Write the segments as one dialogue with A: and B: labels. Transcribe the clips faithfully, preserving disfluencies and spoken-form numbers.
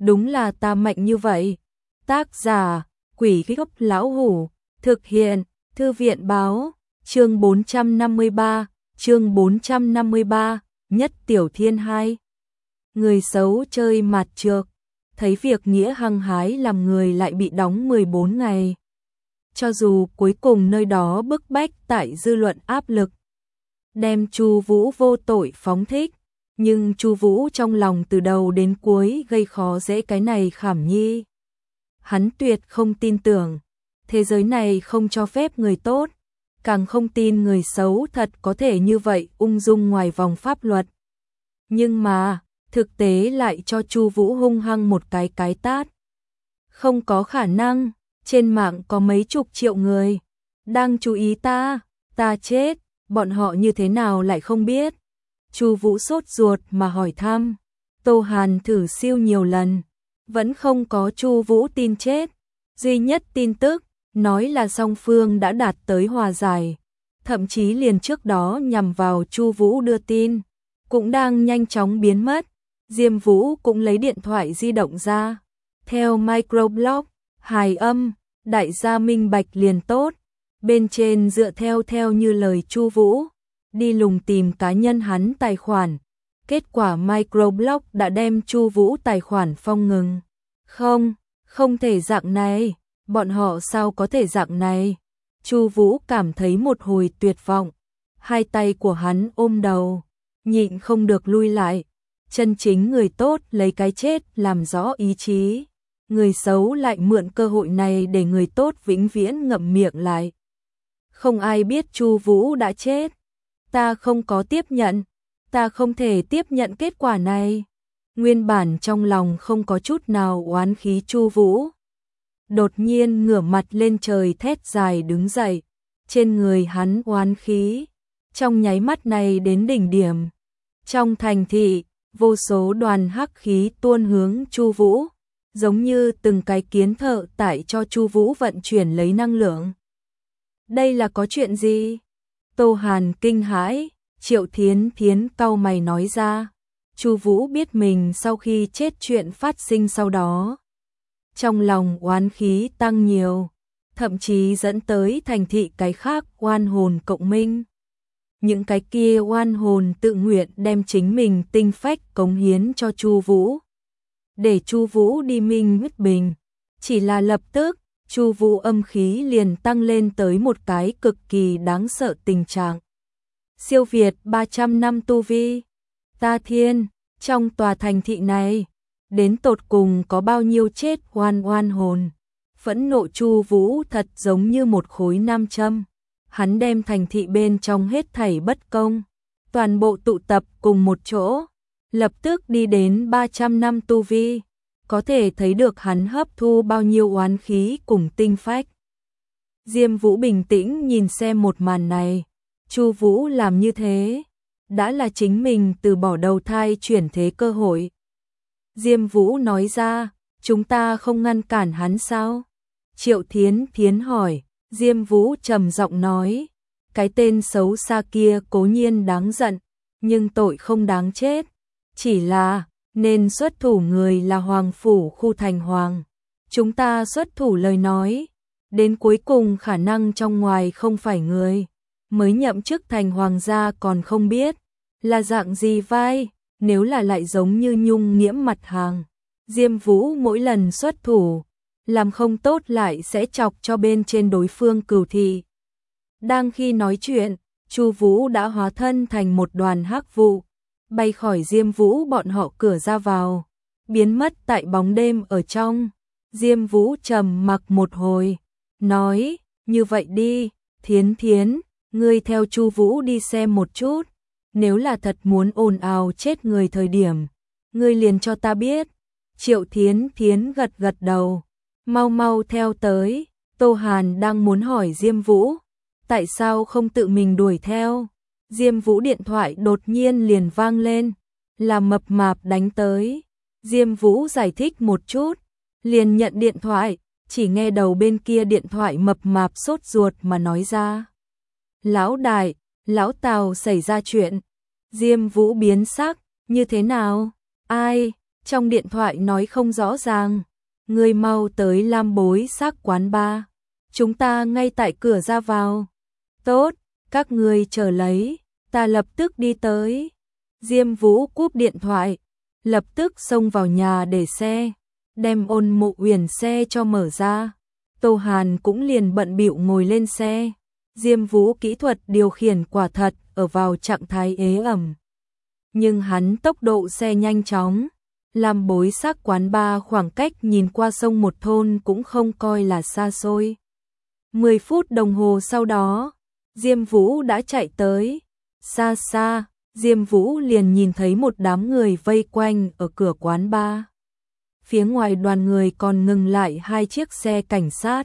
A: đúng là ta mạnh như vậy. Tác giả, Quỷ Gốc Lão Hủ, thực hiện, Thư viện báo, chương bốn trăm năm mươi ba, chương bốn trăm năm mươi ba, Nhất Tiểu Thiên hai. Người xấu chơi mặt trược, thấy việc nghĩa hăng hái làm người lại bị đóng mười bốn ngày. Cho dù cuối cùng nơi đó bức bách tại dư luận áp lực, đem Chu Vũ vô tội phóng thích, nhưng Chu Vũ trong lòng từ đầu đến cuối gây khó dễ cái này khảm nhi. Hắn tuyệt không tin tưởng, thế giới này không cho phép người tốt, càng không tin người xấu thật có thể như vậy ung dung ngoài vòng pháp luật. Nhưng mà, thực tế lại cho Chu Vũ hung hăng một cái cái tát. Không có khả năng, trên mạng có mấy chục triệu người đang chú ý ta, ta chết, bọn họ như thế nào lại không biết. Chu Vũ sốt ruột mà hỏi thăm. Tô Hàn thử siêu nhiều lần, vẫn không có Chu Vũ tin chết. Duy nhất tin tức nói là song phương đã đạt tới hòa giải, thậm chí liền trước đó nhằm vào Chu Vũ đưa tin cũng đang nhanh chóng biến mất. Diêm Vũ cũng lấy điện thoại di động ra, theo microblog, hài âm, đại gia minh bạch liền tốt. Bên trên dựa theo theo như lời Chu Vũ, đi lùng tìm cá nhân hắn tài khoản. Kết quả microblog đã đem Chu Vũ tài khoản phong ngừng. Không, không thể dạng này, bọn họ sao có thể dạng này? Chu Vũ cảm thấy một hồi tuyệt vọng, hai tay của hắn ôm đầu, nhịn không được lui lại. Chân chính người tốt lấy cái chết làm rõ ý chí, người xấu lại mượn cơ hội này để người tốt vĩnh viễn ngậm miệng lại. Không ai biết Chu Vũ đã chết. Ta không có tiếp nhận, ta không thể tiếp nhận kết quả này. Nguyên bản trong lòng không có chút nào oán khí Chu Vũ, đột nhiên ngửa mặt lên trời thét dài đứng dậy, trên người hắn oán khí trong nháy mắt này đến đỉnh điểm. Trong thành thị, vô số đoàn hắc khí tuôn hướng Chu Vũ, giống như từng cái kiến thợ tại cho Chu Vũ vận chuyển lấy năng lượng. Đây là có chuyện gì? Tô Hàn kinh hãi, Triệu Thiến Thiến cau mày nói ra. Chu Vũ biết mình sau khi chết chuyện phát sinh sau đó, trong lòng oán khí tăng nhiều, thậm chí dẫn tới thành thị cái khác oan hồn cộng minh. Những cái kia oan hồn tự nguyện đem chính mình tinh phách cống hiến cho Chu Vũ, để Chu Vũ đi minh huyết bình. Chỉ là lập tức, Chu Vũ âm khí liền tăng lên tới một cái cực kỳ đáng sợ tình trạng. Siêu việt ba trăm năm tu vi. Ta thiên, trong tòa thành thị này, đến tột cùng có bao nhiêu chết oan oan hồn. Phẫn nộ Chu Vũ thật giống như một khối nam châm. Hắn đem thành thị bên trong hết thảy bất công, toàn bộ tụ tập cùng một chỗ, lập tức đi đến ba trăm năm tu vi. Có thể thấy được hắn hấp thu bao nhiêu oán khí cùng tinh phách. Diêm Vũ bình tĩnh nhìn xem một màn này. Chu Vũ làm như thế, đã là chính mình từ bỏ đầu thai chuyển thế cơ hội. Diêm Vũ nói ra, chúng ta không ngăn cản hắn sao? Triệu Thiến Thiến hỏi. Diêm Vũ trầm giọng nói, cái tên xấu xa kia cố nhiên đáng giận, nhưng tội không đáng chết. Chỉ là, nên xuất thủ người là Hoàng Phủ khu thành hoàng. Chúng ta xuất thủ lời nói, đến cuối cùng khả năng trong ngoài không phải người. Mới nhậm chức thành hoàng gia còn không biết, là dạng gì vai, nếu là lại giống như nhung nhiễm mặt hàng. Diêm Vũ mỗi lần xuất thủ, làm không tốt lại sẽ chọc cho bên trên đối phương cừu thị. Đang khi nói chuyện, Chu Vũ đã hóa thân thành một đoàn hắc vụ, bay khỏi Diêm Vũ bọn họ cửa ra vào, biến mất tại bóng đêm ở trong. Diêm Vũ trầm mặc một hồi, nói, như vậy đi, Thiến Thiến, ngươi theo Chu Vũ đi xem một chút, nếu là thật muốn ồn ào chết người thời điểm, ngươi liền cho ta biết. Triệu Thiến Thiến gật gật đầu, mau mau theo tới. Tô Hàn đang muốn hỏi Diêm Vũ, tại sao không tự mình đuổi theo. Diêm Vũ điện thoại đột nhiên liền vang lên, là Mập Mạp đánh tới. Diêm Vũ giải thích một chút, liền nhận điện thoại, chỉ nghe đầu bên kia điện thoại Mập Mạp sốt ruột mà nói ra. Lão đại, lão Tào xảy ra chuyện. Diêm Vũ biến sắc, như thế nào? Ai? Trong điện thoại nói không rõ ràng. Ngươi mau tới Lam Bối Xác quán bar. Chúng ta ngay tại cửa ra vào. Tốt, các ngươi chờ lấy, ta lập tức đi tới. Diêm Vũ cúp điện thoại, lập tức xông vào nhà để xe, đem Ôn Mộ Uyển xe cho mở ra. Tô Hàn cũng liền bận bịu ngồi lên xe. Diêm Vũ kỹ thuật điều khiển quả thật ở vào trạng thái ế ẩm. Nhưng hắn tốc độ xe nhanh chóng. Lam Bối Xác quán bar khoảng cách nhìn qua sông một thôn cũng không coi là xa xôi. mười phút đồng hồ sau đó, Diêm Vũ đã chạy tới. Xa xa, Diêm Vũ liền nhìn thấy một đám người vây quanh ở cửa quán bar. Phía ngoài đoàn người còn ngừng lại hai chiếc xe cảnh sát.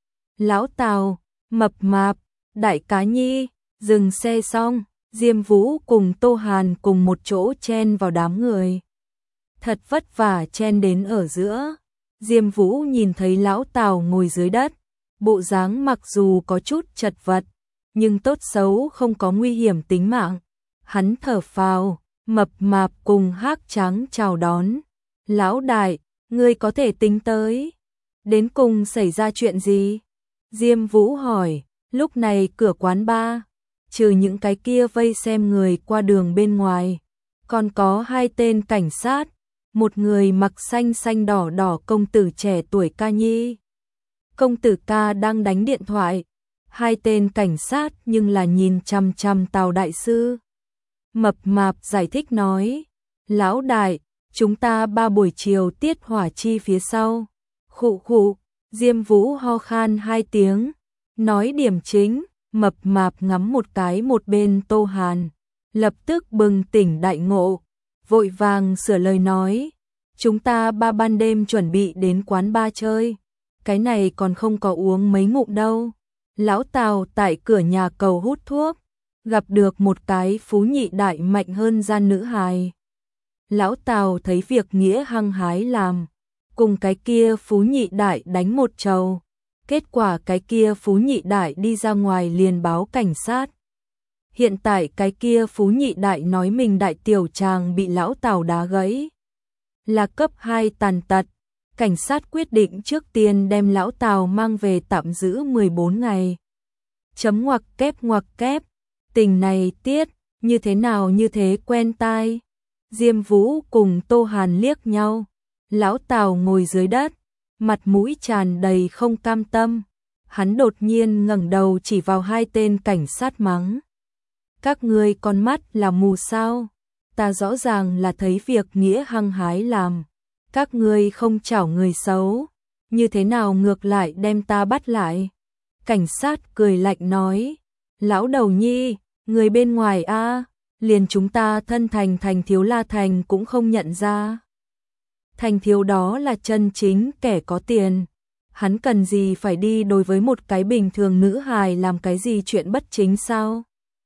A: Lão Tào, Mập Mạp, Đại Cá Nhi, dừng xe xong, Diêm Vũ cùng Tô Hàn cùng một chỗ chen vào đám người. Thật vất vả chen đến ở giữa. Diêm Vũ nhìn thấy Lão Tào ngồi dưới đất, bộ dáng mặc dù có chút chật vật, nhưng tốt xấu không có nguy hiểm tính mạng. Hắn thở phào, Mập Mạp cùng Hắc Trắng chào đón. Lão Đại, ngươi có thể tính tới. Đến cùng xảy ra chuyện gì? Diêm Vũ hỏi. Lúc này cửa quán bar, trừ những cái kia vây xem người qua đường bên ngoài, còn có hai tên cảnh sát, một người mặc xanh xanh đỏ đỏ công tử trẻ tuổi Ca Nhi. Công tử Ca đang đánh điện thoại, hai tên cảnh sát nhưng là nhìn chằm chằm Tào đại sư. Mập Mạp giải thích nói, Lão Đại, chúng ta ba buổi chiều tiết hỏa chi phía sau. Khụ khụ, Diêm Vũ ho khan hai tiếng, nói điểm chính. Mập Mạp ngắm một cái một bên Tô Hàn, lập tức bừng tỉnh đại ngộ, vội vàng sửa lời nói, chúng ta ba ban đêm chuẩn bị đến quán bar chơi, cái này còn không có uống mấy ngụm đâu. Lão Tào tại cửa nhà cầu hút thuốc, gặp được một cái phú nhị đại mạnh hơn gian nữ hài. Lão Tào thấy việc nghĩa hăng hái làm, cùng cái kia phú nhị đại đánh một trầu. Kết quả cái kia phú nhị đại đi ra ngoài liền báo cảnh sát. Hiện tại cái kia phú nhị đại nói mình đại tiểu tràng bị Lão Tào đá gãy, là cấp hai tàn tật. Cảnh sát quyết định trước tiên đem Lão Tào mang về tạm giữ mười bốn ngày. Chấm ngoặc kép ngoặc kép, tình này tiết, như thế nào như thế quen tai. Diêm Vũ cùng Tô Hàn liếc nhau. Lão Tào ngồi dưới đất, mặt mũi tràn đầy không cam tâm. Hắn đột nhiên ngẩng đầu chỉ vào hai tên cảnh sát mắng. Các ngươi con mắt là mù sao? Ta rõ ràng là thấy việc nghĩa hăng hái làm. Các ngươi không chảo người xấu, như thế nào ngược lại đem ta bắt lại? Cảnh sát cười lạnh nói, Lão Đầu Nhi, người bên ngoài a, liền chúng ta thân thành Thành Thiếu La Thành cũng không nhận ra. Thành Thiếu đó là chân chính kẻ có tiền, hắn cần gì phải đi đối với một cái bình thường nữ hài làm cái gì chuyện bất chính sao?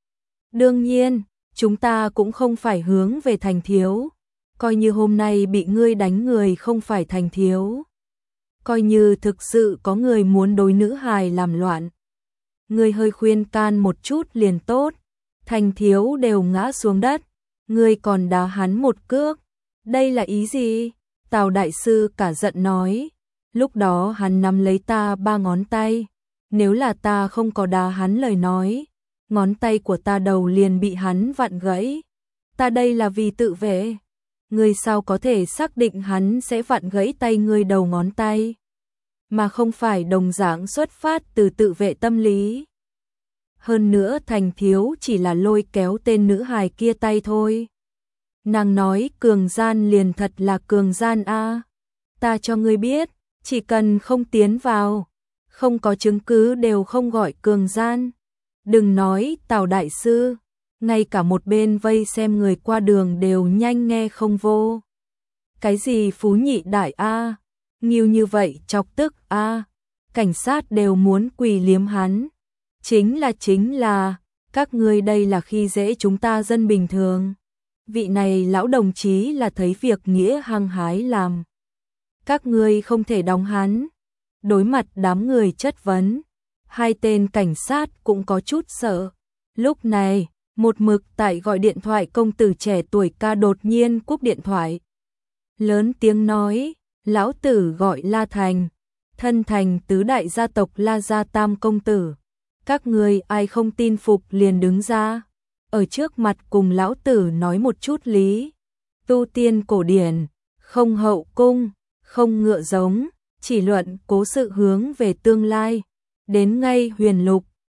A: Đương nhiên, chúng ta cũng không phải hướng về Thành Thiếu, coi như hôm nay bị ngươi đánh người không phải Thành Thiếu. Coi như thực sự có người muốn đối nữ hài làm loạn, ngươi hơi khuyên can một chút liền tốt. Thành Thiếu đều ngã xuống đất, ngươi còn đá hắn một cước, đây là ý gì? Tào đại sư cả giận nói, lúc đó hắn nắm lấy ta ba ngón tay, nếu là ta không có đá hắn lời nói, ngón tay của ta đầu liền bị hắn vặn gãy. Ta đây là vì tự vệ, ngươi sao có thể xác định hắn sẽ vặn gãy tay ngươi đầu ngón tay, mà không phải đồng dạng xuất phát từ tự vệ tâm lý. Hơn nữa Thành Thiếu chỉ là lôi kéo tên nữ hài kia tay thôi. Nàng nói cường gian liền thật là cường gian a. Ta cho ngươi biết, chỉ cần không tiến vào, không có chứng cứ đều không gọi cường gian. Đừng nói Tào đại sư, ngay cả một bên vây xem người qua đường đều nhanh nghe không vô. Cái gì phú nhị đại a, nghiêu như vậy chọc tức a, cảnh sát đều muốn quỳ liếm hắn. Chính là chính là, các ngươi đây là khi dễ chúng ta dân bình thường. Vị này lão đồng chí là thấy việc nghĩa hăng hái làm. Các ngươi không thể đóng hắn. Đối mặt đám người chất vấn, hai tên cảnh sát cũng có chút sợ. Lúc này, một mực tại gọi điện thoại công tử trẻ tuổi Ca đột nhiên cúp điện thoại. lớn tiếng nói, lão tử gọi La Thành, thân thành tứ đại gia tộc La gia tam công tử. Các người ai không tin phục liền đứng ra, ở trước mặt cùng lão tử nói một chút lý. Tu tiên cổ điển, không hậu cung, không ngựa giống, chỉ luận cố sự hướng về tương lai. Đến ngay huyền lục,